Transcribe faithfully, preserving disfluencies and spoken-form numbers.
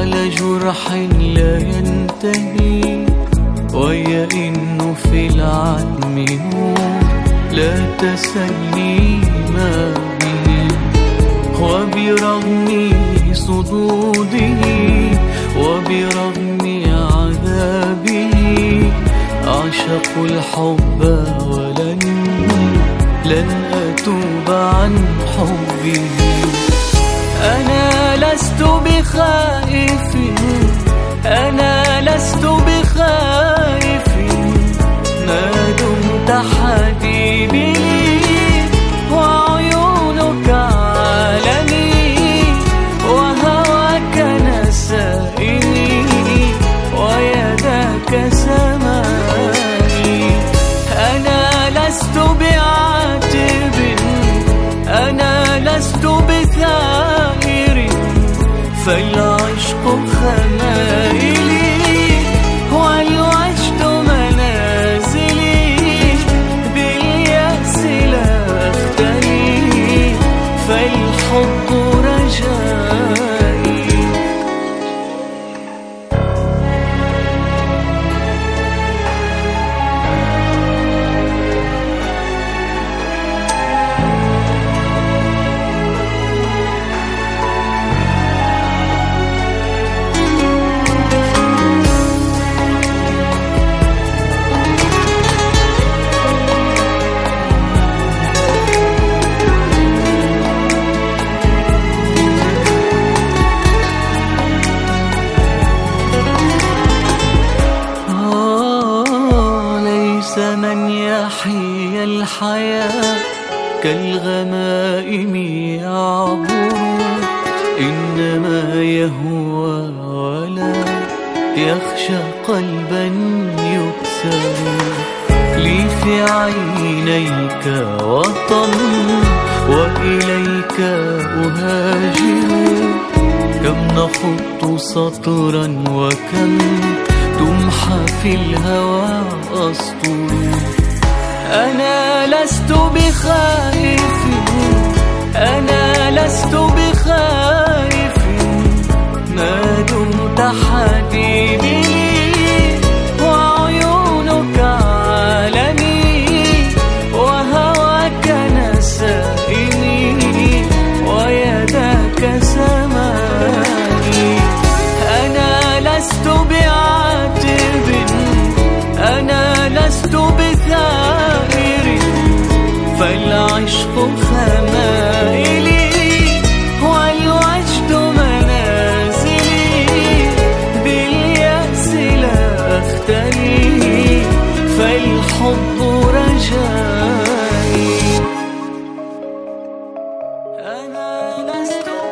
على جرح لا ينتهي، ويئن في العدم نور لا تسلي ما به. وبرغم صدوده وبرغم عذابه أعشق الحب ولن لن أتوب عن حبه. أنا لست بخائف، أنا لست بخائف ما دمت حبيبي، وعيونك عالمي وهواك نسائني ويداك سمائي. أنا لست بعاتب، أنا لست بثائر، فالعشق خمائلي والوجد منازلي، باليأس لا أختلي فالحب رجائي. من يحيي الحياة كالغمائم يعبر، إنما يهوى ولا يخشى قلبا يكسر. لي في عينيك وطن وإليك أهاجر، كم نخط سطرا وكم تمحى في الهوى أسطر. أنا لست بخائف، أنا لست بخائف ما دمت حبيبي، وعيونك عالمي وهواك نسائني ويداك سمائي. أنا لست بعاتب، أنا لست بثائر، فالعشق خمائلي والوجد منازلي، باليأس لا أختلي فالحب رجائي. أنا لست